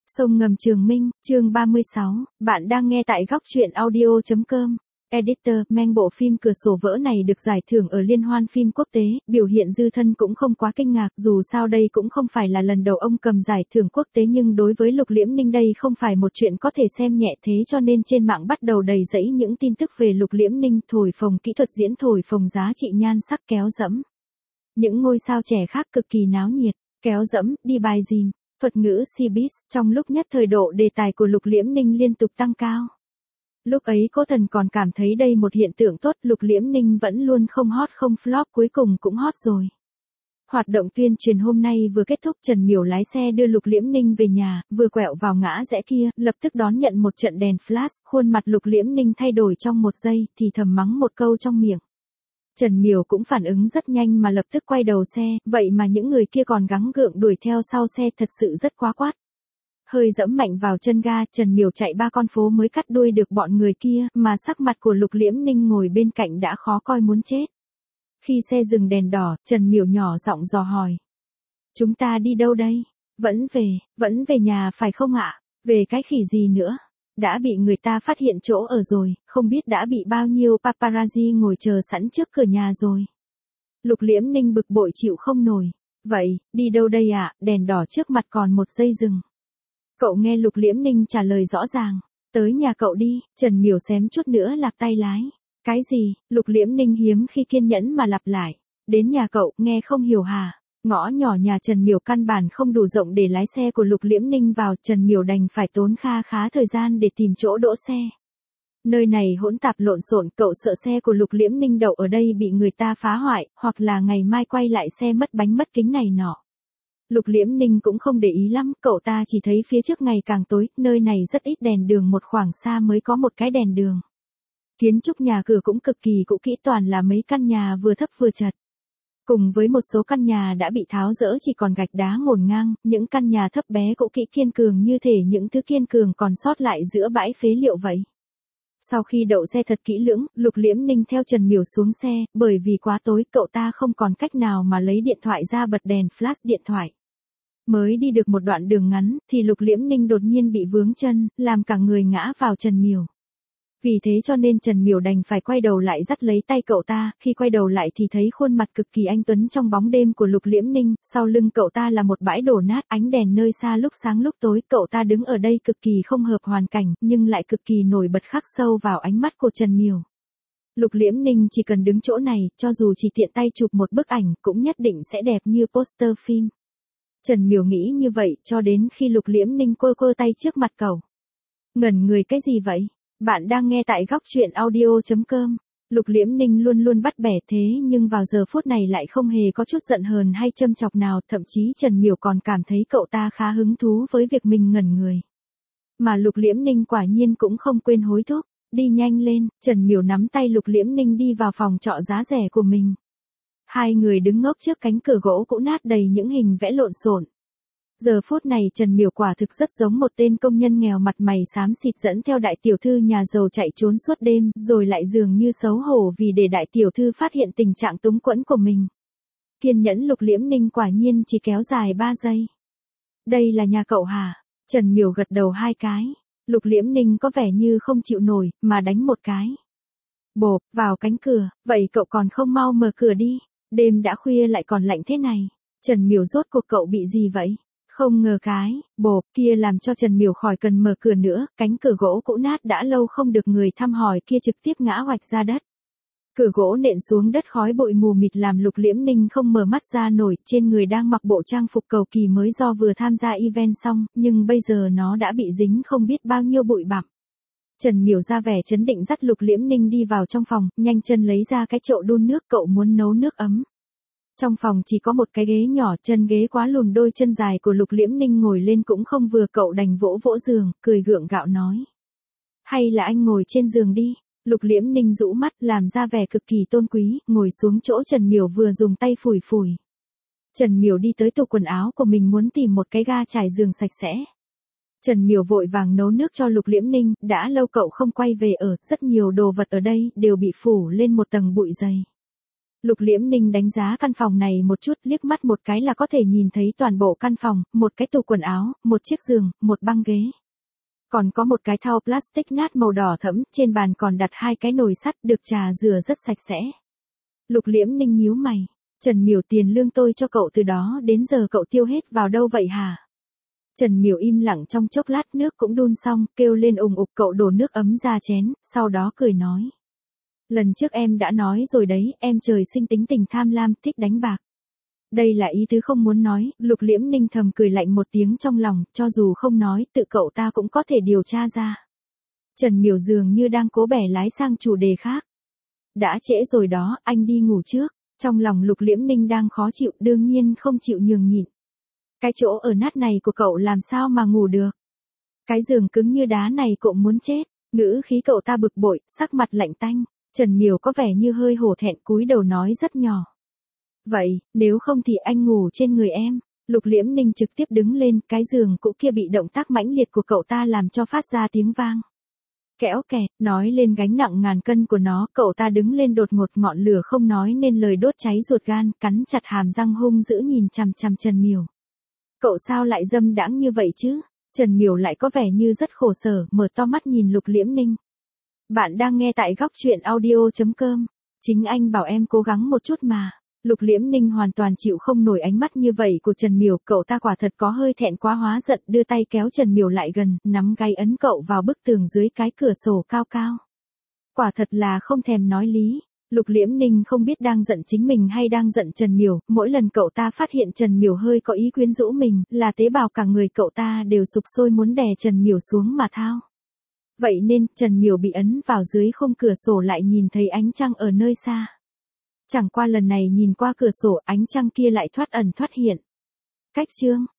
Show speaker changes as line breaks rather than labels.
Sông ngầm Trường Minh, chương 36, bạn đang nghe tại góc truyện audio.com. Editor, men bộ phim Cửa sổ vỡ này được giải thưởng ở Liên hoan phim quốc tế, biểu hiện Dư Thân cũng không quá kinh ngạc, dù sao đây cũng không phải là lần đầu ông cầm giải thưởng quốc tế, nhưng đối với Lục Liễm Ninh đây không phải một chuyện có thể xem nhẹ, thế cho nên trên mạng bắt đầu đầy rẫy những tin tức về Lục Liễm Ninh, thổi phồng kỹ thuật diễn, thổi phồng giá trị nhan sắc, kéo dẫm những ngôi sao trẻ khác cực kỳ náo nhiệt, kéo dẫm, đi bài dìm. Thuật ngữ showbiz, trong lúc nhất thời độ đề tài của Lục Liễm Ninh liên tục tăng cao. Lúc ấy Cố Thần còn cảm thấy đây một hiện tượng tốt, Lục Liễm Ninh vẫn luôn không hot không flop, cuối cùng cũng hot rồi. Hoạt động tuyên truyền hôm nay vừa kết thúc, Trần Miểu lái xe đưa Lục Liễm Ninh về nhà, vừa quẹo vào ngã rẽ kia, lập tức đón nhận một trận đèn flash, khuôn mặt Lục Liễm Ninh thay đổi trong một giây, thì thầm mắng một câu trong miệng. Trần Miểu cũng phản ứng rất nhanh mà lập tức quay đầu xe, vậy mà những người kia còn gắng gượng đuổi theo sau xe, thật sự rất quá quát. Hơi dẫm mạnh vào chân ga, Trần Miểu chạy 3 con phố mới cắt đuôi được bọn người kia, mà sắc mặt của Lục Liễm Ninh ngồi bên cạnh đã khó coi muốn chết. Khi xe dừng đèn đỏ, Trần Miểu nhỏ giọng dò hỏi. Chúng ta đi đâu đây? Vẫn về nhà phải không ạ? Về cái khỉ gì nữa? Đã bị người ta phát hiện chỗ ở rồi, không biết đã bị bao nhiêu paparazzi ngồi chờ sẵn trước cửa nhà rồi. Lục Liễm Ninh bực bội chịu không nổi. Vậy, đi đâu đây ạ? Đèn đỏ trước mặt còn 1 giây dừng. Cậu nghe Lục Liễm Ninh trả lời rõ ràng. Tới nhà cậu đi, Trần Miểu xém chút nữa lạp tay lái. Cái gì? Lục Liễm Ninh hiếm khi kiên nhẫn mà lặp lại. Đến nhà cậu, nghe không hiểu hả? Ngõ nhỏ nhà Trần Miểu căn bản không đủ rộng để lái xe của Lục Liễm Ninh vào, Trần Miểu đành phải tốn khá thời gian để tìm chỗ đỗ xe. Nơi này hỗn tạp lộn xộn, cậu sợ xe của Lục Liễm Ninh đậu ở đây bị người ta phá hoại, hoặc là ngày mai quay lại xe mất bánh mất kính này nọ. Lục Liễm Ninh cũng không để ý lắm, cậu ta chỉ thấy phía trước ngày càng tối, nơi này rất ít đèn đường, một khoảng xa mới có một cái đèn đường. Kiến trúc nhà cửa cũng cực kỳ cũ kỹ, toàn là mấy căn nhà vừa thấp vừa chật. Cùng với một số căn nhà đã bị tháo dỡ chỉ còn gạch đá ngổn ngang, những căn nhà thấp bé cũ kỹ kiên cường như thể những thứ kiên cường còn sót lại giữa bãi phế liệu vậy. Sau khi đậu xe thật kỹ lưỡng, Lục Liễm Ninh theo Trần Miểu xuống xe, bởi vì quá tối cậu ta không còn cách nào mà lấy điện thoại ra bật đèn flash điện thoại. Mới đi được một đoạn đường ngắn, thì Lục Liễm Ninh đột nhiên bị vướng chân, làm cả người ngã vào Trần Miểu. Vì thế cho nên Trần Miểu đành phải quay đầu lại dắt lấy tay cậu ta, khi quay đầu lại thì thấy khuôn mặt cực kỳ anh tuấn trong bóng đêm của Lục Liễm Ninh, sau lưng cậu ta là một bãi đổ nát, ánh đèn nơi xa lúc sáng lúc tối, cậu ta đứng ở đây cực kỳ không hợp hoàn cảnh, nhưng lại cực kỳ nổi bật khắc sâu vào ánh mắt của Trần Miểu. Lục Liễm Ninh chỉ cần đứng chỗ này, cho dù chỉ tiện tay chụp một bức ảnh, cũng nhất định sẽ đẹp như poster phim. Trần Miểu nghĩ như vậy, cho đến khi Lục Liễm Ninh quơ tay trước mặt cậu. Ngẩn người cái gì vậy? Bạn đang nghe tại góc truyện audio.com. Lục Liễm Ninh luôn luôn bắt bẻ, thế nhưng vào giờ phút này lại không hề có chút giận hờn hay châm chọc nào, thậm chí Trần Miểu còn cảm thấy cậu ta khá hứng thú với việc mình ngẩn người. Mà Lục Liễm Ninh quả nhiên cũng không quên hối thúc, đi nhanh lên, Trần Miểu nắm tay Lục Liễm Ninh đi vào phòng trọ giá rẻ của mình. Hai người đứng ngốc trước cánh cửa gỗ cũ nát đầy những hình vẽ lộn xộn. Giờ phút này Trần Miểu quả thực rất giống một tên công nhân nghèo mặt mày xám xịt dẫn theo đại tiểu thư nhà giàu chạy trốn suốt đêm, rồi lại dường như xấu hổ vì để đại tiểu thư phát hiện tình trạng túng quẫn của mình. Kiên nhẫn Lục Liễm Ninh quả nhiên chỉ kéo dài 3 giây. Đây là nhà cậu hả? Trần Miểu gật đầu 2 cái. Lục Liễm Ninh có vẻ như không chịu nổi, mà đánh một cái. Bộp, vào cánh cửa, vậy cậu còn không mau mở cửa đi, đêm đã khuya lại còn lạnh thế này. Trần Miểu rốt cuộc cậu bị gì vậy? Không ngờ cái, bộp kia làm cho Trần Miểu khỏi cần mở cửa nữa, cánh cửa gỗ cũ nát đã lâu không được người thăm hỏi kia trực tiếp ngã hoạch ra đất. Cửa gỗ nện xuống đất, khói bụi mù mịt làm Lục Liễm Ninh không mở mắt ra nổi, trên người đang mặc bộ trang phục cầu kỳ mới do vừa tham gia event xong, nhưng bây giờ nó đã bị dính không biết bao nhiêu bụi bặm. Trần Miểu ra vẻ trấn định dắt Lục Liễm Ninh đi vào trong phòng, nhanh chân lấy ra cái chậu đun nước, cậu muốn nấu nước ấm. Trong phòng chỉ có một cái ghế nhỏ, chân ghế quá lùn, đôi chân dài của Lục Liễm Ninh ngồi lên cũng không vừa, cậu đành vỗ giường, cười gượng gạo nói. Hay là anh ngồi trên giường đi. Lục Liễm Ninh rũ mắt, làm ra vẻ cực kỳ tôn quý, ngồi xuống chỗ Trần Miểu vừa dùng tay phủi phủi. Trần Miểu đi tới tủ quần áo của mình muốn tìm một cái ga trải giường sạch sẽ. Trần Miểu vội vàng nấu nước cho Lục Liễm Ninh, đã lâu cậu không quay về ở, rất nhiều đồ vật ở đây đều bị phủ lên một tầng bụi dày. Lục Liễm Ninh đánh giá căn phòng này một chút, liếc mắt một cái là có thể nhìn thấy toàn bộ căn phòng, một cái tủ quần áo, một chiếc giường, một băng ghế. Còn có một cái thau plastic nát màu đỏ thẫm, trên bàn còn đặt 2 cái nồi sắt được trà rửa rất sạch sẽ. Lục Liễm Ninh nhíu mày, Trần Miểu, tiền lương tôi cho cậu từ đó đến giờ cậu tiêu hết vào đâu vậy hả? Trần Miểu im lặng trong chốc lát, nước cũng đun xong, kêu lên ùng ục, cậu đổ nước ấm ra chén, sau đó cười nói. Lần trước em đã nói rồi đấy, em trời sinh tính tình tham lam, thích đánh bạc. Đây là ý tứ không muốn nói, Lục Liễm Ninh thầm cười lạnh một tiếng trong lòng, cho dù không nói, tự cậu ta cũng có thể điều tra ra. Trần Miểu dường như đang cố bẻ lái sang chủ đề khác. Đã trễ rồi đó, anh đi ngủ trước. Trong lòng Lục Liễm Ninh đang khó chịu, đương nhiên không chịu nhường nhịn. Cái chỗ ở nát này của cậu làm sao mà ngủ được? Cái giường cứng như đá này cậu muốn chết. Ngữ khí cậu ta bực bội, sắc mặt lạnh tanh. Trần Miểu có vẻ như hơi hổ thẹn, cúi đầu nói rất nhỏ. Vậy, nếu không thì anh ngủ trên người em. Lục Liễm Ninh trực tiếp đứng lên, cái giường cũ kia bị động tác mãnh liệt của cậu ta làm cho phát ra tiếng vang. Kéo kẹt, nói lên gánh nặng ngàn cân của nó, cậu ta đứng lên đột ngột, ngọn lửa không nói nên lời đốt cháy ruột gan, cắn chặt hàm răng hung dữ nhìn chằm chằm Trần Miểu. Cậu sao lại dâm đãng như vậy chứ? Trần Miểu lại có vẻ như rất khổ sở, mở to mắt nhìn Lục Liễm Ninh. Bạn đang nghe tại góc truyện audio.com. Chính anh bảo em cố gắng một chút mà. Lục Liễm Ninh hoàn toàn chịu không nổi ánh mắt như vậy của Trần Miểu, cậu ta quả thật có hơi thẹn quá hóa giận, đưa tay kéo Trần Miểu lại gần, nắm gáy ấn cậu vào bức tường dưới cái cửa sổ cao cao. Quả thật là không thèm nói lý. Lục Liễm Ninh không biết đang giận chính mình hay đang giận Trần Miểu, mỗi lần cậu ta phát hiện Trần Miểu hơi có ý quyến rũ mình, là tế bào cả người cậu ta đều sục sôi muốn đè Trần Miểu xuống mà thao. Vậy nên, Trần Miểu bị ấn vào dưới khung cửa sổ lại nhìn thấy ánh trăng ở nơi xa. Chẳng qua lần này nhìn qua cửa sổ, ánh trăng kia lại thoát ẩn thoát hiện. Cách chương